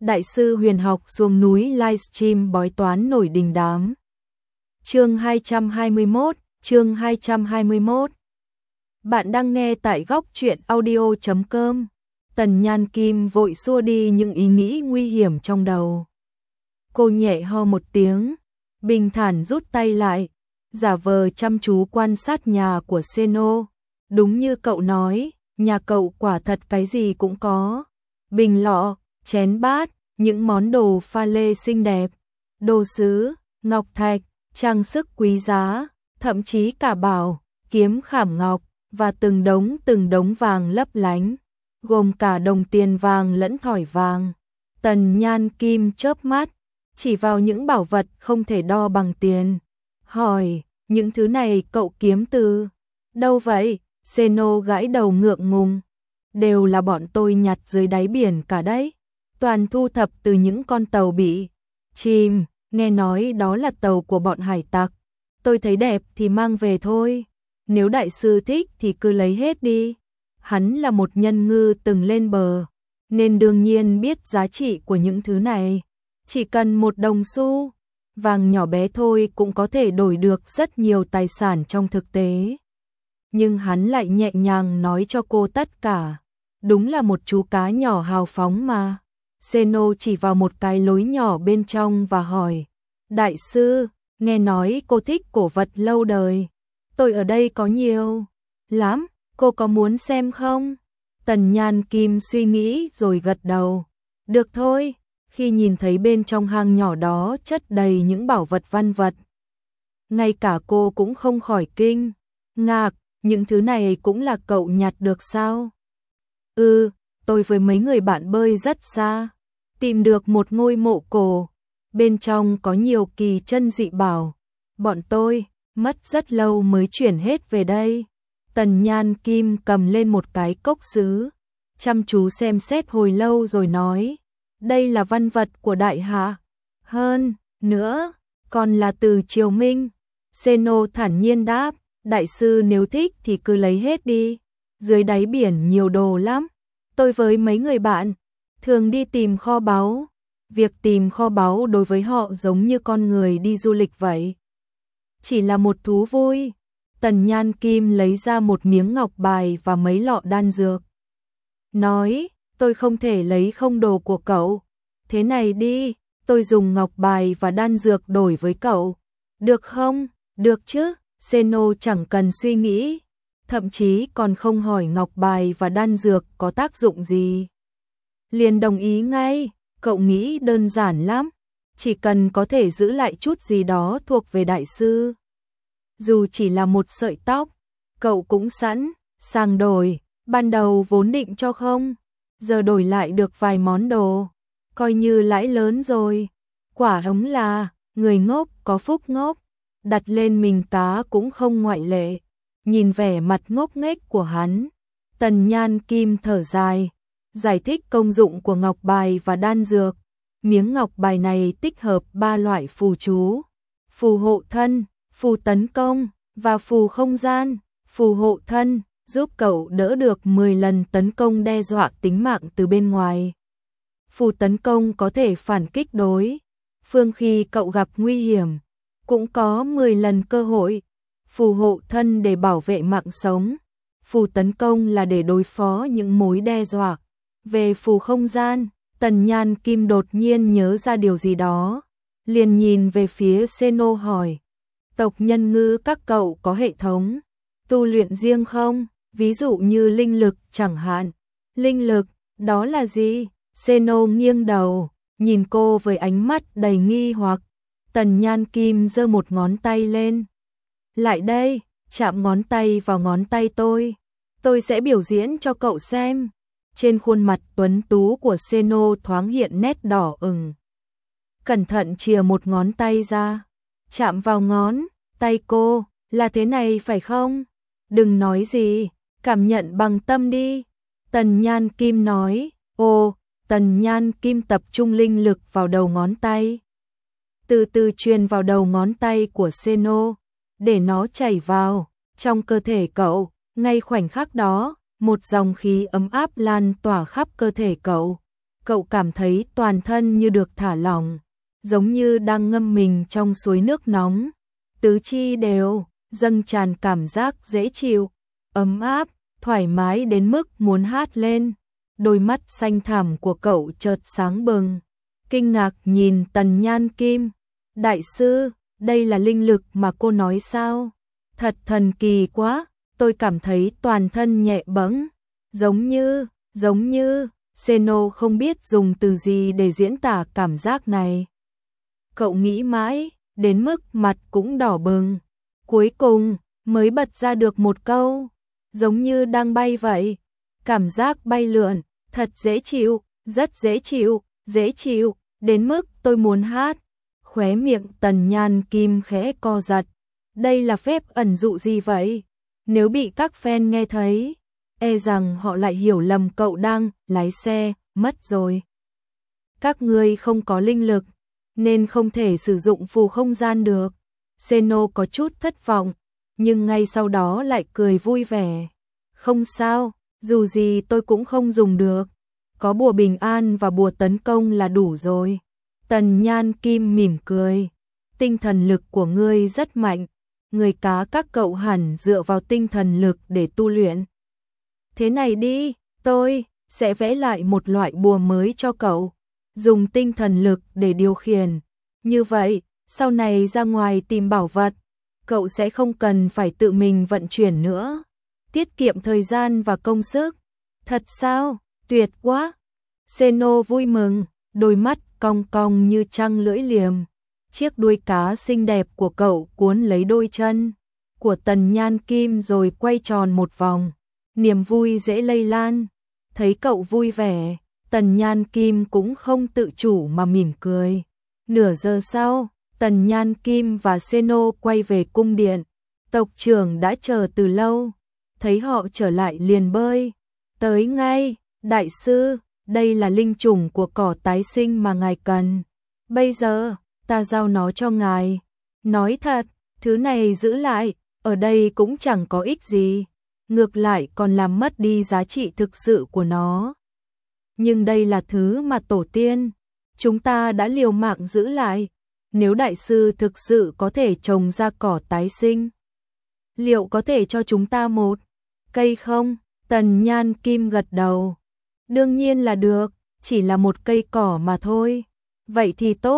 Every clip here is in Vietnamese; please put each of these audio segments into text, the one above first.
Đại sư huyền học xuống núi livestream bói toán nổi đình đám. Chương 221, chương 221. Bạn đang nghe tại góc truyện audio.com. Tần Nhan Kim vội xua đi những ý nghĩ nguy hiểm trong đầu. Cô nhẹ ho một tiếng, bình thản rút tay lại, giả vờ chăm chú quan sát nhà của Seno. Đúng như cậu nói, nhà cậu quả thật cái gì cũng có. Bình lọ, chén bát, những món đồ pha lê xinh đẹp, đồ sứ, ngọc thạch, trang sức quý giá, thậm chí cả bảo, kiếm khảm ngọc và từng đống vàng lấp lánh, gồm cả đồng tiền vàng lẫn thỏi vàng. Tần Nhan Kim chớp mắt, chỉ vào những bảo vật không thể đo bằng tiền, hỏi, những thứ này cậu kiếm từ đâu vậy? Seno gãi đầu ngượng ngùng, đều là bọn tôi nhặt dưới đáy biển cả đấy, toàn thu thập từ những con tàu bị chìm, nghe nói đó là tàu của bọn hải tặc. Tôi thấy đẹp thì mang về thôi, nếu đại sư thích thì cứ lấy hết đi. Hắn là một nhân ngư từng lên bờ, nên đương nhiên biết giá trị của những thứ này. Chỉ cần một đồng xu vàng nhỏ bé thôi cũng có thể đổi được rất nhiều tài sản trong thực tế. Nhưng hắn lại nhẹ nhàng nói cho cô tất cả. Đúng là một chú cá nhỏ hào phóng mà. Seno chỉ vào một cái lối nhỏ bên trong và hỏi, đại sư, nghe nói cô thích cổ vật lâu đời. Tôi ở đây có nhiều lắm, cô có muốn xem không? Tần Nhan Kim suy nghĩ rồi gật đầu. Được thôi, khi nhìn thấy bên trong hang nhỏ đó chất đầy những bảo vật văn vật. Ngay cả cô cũng không khỏi kinh ngạc, những thứ này cũng là cậu nhặt được sao? Tôi với mấy người bạn bơi rất xa, tìm được một ngôi mộ cổ, bên trong có nhiều kỳ chân dị bảo. Bọn tôi mất rất lâu mới chuyển hết về đây. Tần Nhan Kim cầm lên một cái cốc sứ, chăm chú xem xét hồi lâu rồi nói, đây là văn vật của đại hạ. Hơn nữa, còn là từ triều Minh. Seno thản nhiên đáp, đại sư nếu thích thì cứ lấy hết đi. Dưới đáy biển nhiều đồ lắm. Tôi với mấy người bạn thường đi tìm kho báu. Việc tìm kho báu đối với họ giống như con người đi du lịch vậy. Chỉ là một thú vui. Tần Nhan Kim lấy ra một miếng ngọc bài và mấy lọ đan dược. Nói, tôi không thể lấy không đồ của cậu. Thế này đi, tôi dùng ngọc bài và đan dược đổi với cậu. Được không? Được chứ. Seno chẳng cần suy nghĩ, thậm chí còn không hỏi ngọc bài và đan dược có tác dụng gì. Liền đồng ý ngay, cậu nghĩ đơn giản lắm, chỉ cần có thể giữ lại chút gì đó thuộc về đại sư. Dù chỉ là một sợi tóc, cậu cũng sẵn sàng đổi, ban đầu vốn định cho không, giờ đổi lại được vài món đồ, coi như lãi lớn rồi. Quả ống là, người ngốc có phúc ngốc. Đặt lên mình cá cũng không ngoại lệ. Nhìn vẻ mặt ngốc nghếch của hắn, Tần Nhan Kim thở dài, giải thích công dụng của ngọc bài và đan dược. Miếng ngọc bài này tích hợp 3 loại phù chú: phù hộ thân, phù tấn công và phù không gian. Phù hộ thân giúp cậu đỡ được 10 lần tấn công đe dọa tính mạng từ bên ngoài. Phù tấn công có thể phản kích đối phương khi cậu gặp nguy hiểm, cũng có 10 lần cơ hội. Phù hộ thân để bảo vệ mạng sống. Phù tấn công là để đối phó những mối đe dọa. Về phù không gian, Tần Nhan Kim đột nhiên nhớ ra điều gì đó, liền nhìn về phía Seno hỏi, tộc nhân ngư các cậu có hệ thống tu luyện riêng không? Ví dụ như linh lực chẳng hạn. Linh lực, đó là gì? Seno nghiêng đầu, nhìn cô với ánh mắt đầy nghi hoặc. Tần Nhan Kim giơ một ngón tay lên. Lại đây, chạm ngón tay vào ngón tay tôi sẽ biểu diễn cho cậu xem. Trên khuôn mặt tuấn tú của Seno thoáng hiện nét đỏ ửng. Cẩn thận chìa một ngón tay ra, chạm vào ngón tay cô, là thế này phải không? Đừng nói gì, cảm nhận bằng tâm đi. Tần Nhan Kim nói. Tần Nhan Kim tập trung linh lực vào đầu ngón tay, từ từ truyền vào đầu ngón tay của Seno, để nó chảy vào trong cơ thể cậu. Ngay khoảnh khắc đó, một dòng khí ấm áp lan tỏa khắp cơ thể cậu. cậu cảm thấy toàn thân như được thả lỏng, giống như đang ngâm mình trong suối nước nóng, tứ chi đều dâng tràn cảm giác dễ chịu, ấm áp, thoải mái đến mức muốn hát lên. Đôi mắt xanh thẳm của cậu chợt sáng bừng, kinh ngạc nhìn Tần Nhan Kim. Đại sư, đây là linh lực mà cô nói sao? Thật thần kỳ quá, tôi cảm thấy toàn thân nhẹ bẫng, giống như, Seno không biết dùng từ gì để diễn tả cảm giác này. Cậu nghĩ mãi, đến mức mặt cũng đỏ bừng. Cuối cùng, mới bật ra được một câu, giống như đang bay vậy. Cảm giác bay lượn, thật dễ chịu, rất dễ chịu, đến mức tôi muốn hát. Khóe miệng Tần Nhan Kim khẽ co giật. Đây là phép ẩn dụ gì vậy? Nếu bị các fan nghe thấy, e rằng họ lại hiểu lầm cậu đang lái xe, mất rồi. Các ngươi không có linh lực, nên không thể sử dụng phù không gian được. Seno có chút thất vọng, nhưng ngay sau đó lại cười vui vẻ. Không sao, dù gì tôi cũng không dùng được. Có bùa bình an và bùa tấn công là đủ rồi. Tần Nhan Kim mỉm cười. Tinh thần lực của ngươi rất mạnh. Người cá các cậu hẳn dựa vào tinh thần lực để tu luyện. Thế này đi, tôi sẽ vẽ lại một loại bùa mới cho cậu. Dùng tinh thần lực để điều khiển. Như vậy, sau này ra ngoài tìm bảo vật, cậu sẽ không cần phải tự mình vận chuyển nữa. Tiết kiệm thời gian và công sức. Thật sao? Tuyệt quá! Seno vui mừng, đôi mắt cong cong như trăng lưỡi liềm. Chiếc đuôi cá xinh đẹp của cậu cuốn lấy đôi chân của Tần Nhan Kim rồi quay tròn một vòng. Niềm vui dễ lây lan. Thấy cậu vui vẻ, Tần Nhan Kim cũng không tự chủ mà mỉm cười. Nửa giờ sau, Tần Nhan Kim và Seno quay về cung điện. Tộc trưởng đã chờ từ lâu. Thấy họ trở lại liền bơi. Tới ngay, đại sư, đây là linh trùng của cỏ tái sinh mà ngài cần. Bây giờ, ta giao nó cho ngài. Nói thật, thứ này giữ lại, ở đây cũng chẳng có ích gì. Ngược lại còn làm mất đi giá trị thực sự của nó. Nhưng đây là thứ mà tổ tiên chúng ta đã liều mạng giữ lại. Nếu đại sư thực sự có thể trồng ra cỏ tái sinh, liệu có thể cho chúng ta một cây không? Tần Nhan Kim gật đầu. Đương nhiên là được, chỉ là một cây cỏ mà thôi. Vậy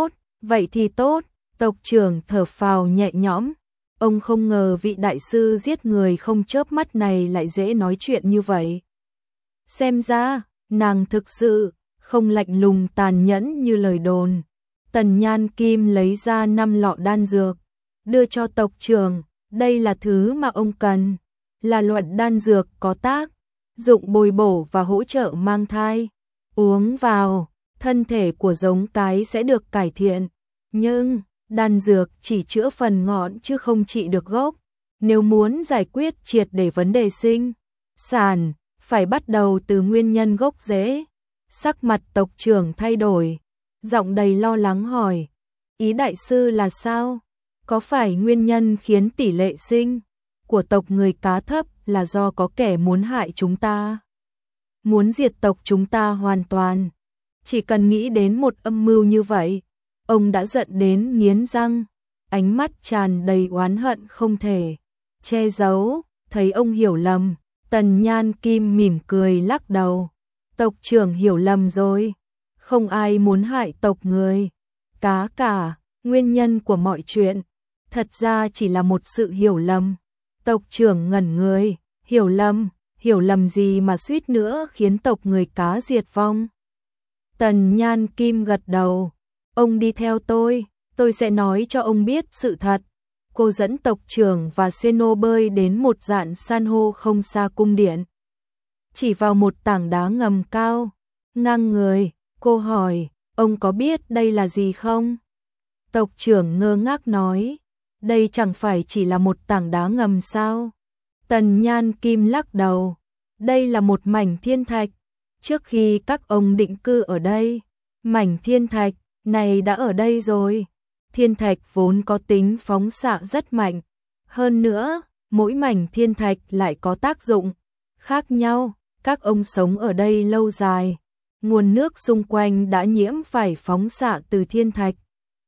thì tốt, tộc trưởng thở phào nhẹ nhõm. Ông không ngờ vị đại sư giết người không chớp mắt này lại dễ nói chuyện như vậy. Xem ra, nàng thực sự không lạnh lùng tàn nhẫn như lời đồn. Tần Nhan Kim lấy ra 5 lọ đan dược, đưa cho tộc trưởng. Đây là thứ mà ông cần, là loại đan dược có tác dụng bồi bổ và hỗ trợ mang thai. Uống vào, thân thể của giống cái sẽ được cải thiện. Nhưng, đan dược chỉ chữa phần ngọn chứ không trị được gốc. Nếu muốn giải quyết triệt để vấn đề sinh sản, phải bắt đầu từ nguyên nhân gốc rễ. Sắc mặt tộc trưởng thay đổi, giọng đầy lo lắng hỏi. Ý đại sư là sao? Có phải nguyên nhân khiến tỷ lệ sinh của tộc người cá thấp là do có kẻ muốn hại chúng ta? Muốn diệt tộc chúng ta hoàn toàn. Chỉ cần nghĩ đến một âm mưu như vậy, ông đã giận đến nghiến răng, ánh mắt tràn đầy oán hận không thể che giấu. Thấy ông hiểu lầm, Tần Nhan Kim mỉm cười lắc đầu. Tộc trưởng hiểu lầm rồi, không ai muốn hại tộc người cá cả. Nguyên nhân của mọi chuyện thật ra chỉ là một sự hiểu lầm. Tộc trưởng ngẩn người. Hiểu lầm gì mà suýt nữa khiến tộc người cá diệt vong? Tần Nhan Kim gật đầu. Ông đi theo tôi sẽ nói cho ông biết sự thật. Cô dẫn tộc trưởng và Seno bơi đến một dạn san hô không xa cung điện. Chỉ vào một tảng đá ngầm cao, ngang người, cô hỏi, ông có biết đây là gì không? Tộc trưởng ngơ ngác nói, đây chẳng phải chỉ là một tảng đá ngầm sao? Tần Nhan Kim lắc đầu, đây là một mảnh thiên thạch. Trước khi các ông định cư ở đây, mảnh thiên thạch này đã ở đây rồi. Thiên thạch vốn có tính phóng xạ rất mạnh. Hơn nữa, mỗi mảnh thiên thạch lại có tác dụng khác nhau. Các ông sống ở đây lâu dài, nguồn nước xung quanh đã nhiễm phải phóng xạ từ thiên thạch.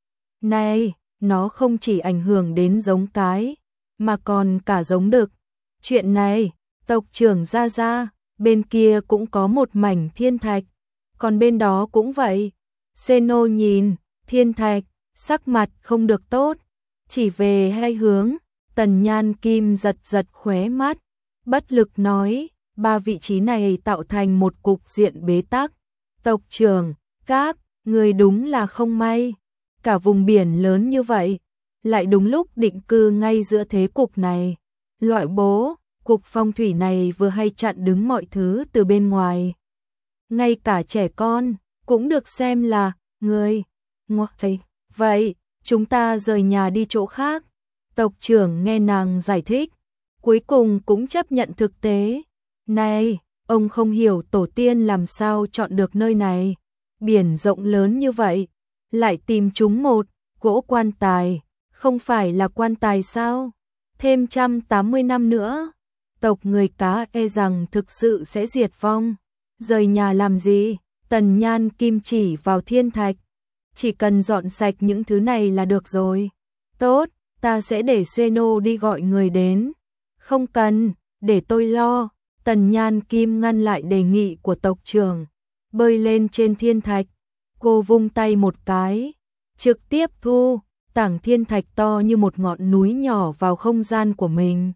Này, nó không chỉ ảnh hưởng đến giống cái, mà còn cả giống đực. Chuyện này, tộc trưởng ra ra, bên kia cũng có một mảnh thiên thạch, còn bên đó cũng vậy. Seno nhìn thiên thạch, sắc mặt không được tốt, chỉ về hai hướng. Tần Nhan Kim giật giật khóe mắt, bất lực nói, 3 vị trí này tạo thành một cục diện bế tắc. Tộc trưởng, các người đúng là không may, cả vùng biển lớn như vậy, lại đúng lúc định cư ngay giữa thế cục này. Loại bố, cục phong thủy này vừa hay chặn đứng mọi thứ từ bên ngoài. Ngay cả trẻ con, cũng được xem là người. Ngoại, vậy, chúng ta rời nhà đi chỗ khác. Tộc trưởng nghe nàng giải thích, cuối cùng cũng chấp nhận thực tế. Này, ông không hiểu tổ tiên làm sao chọn được nơi này. Biển rộng lớn như vậy, lại tìm chúng một gỗ quan tài, không phải là quan tài sao? Thêm 180 năm nữa, tộc người cá e rằng thực sự sẽ diệt vong. Rời nhà làm gì? Tần Nhan Kim chỉ vào thiên thạch. Chỉ cần dọn sạch những thứ này là được rồi. Tốt, ta sẽ để Seno đi gọi người đến. Không cần, để tôi lo. Tần Nhan Kim ngăn lại đề nghị của tộc trưởng. Bơi lên trên thiên thạch, cô vung tay một cái, trực tiếp thu tảng thiên thạch to như một ngọn núi nhỏ vào không gian của mình.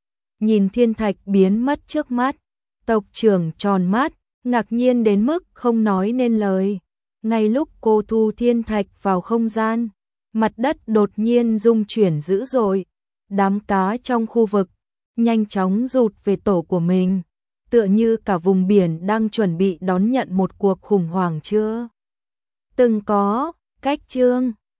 Nhìn thiên thạch biến mất trước mắt, tộc trưởng tròn mắt, ngạc nhiên đến mức không nói nên lời. Ngay lúc cô thu thiên thạch vào không gian, mặt đất đột nhiên rung chuyển dữ dội. Đám cá trong khu vực nhanh chóng rụt về tổ của mình, tựa như cả vùng biển đang chuẩn bị đón nhận một cuộc khủng hoảng chưa từng có. Cách chương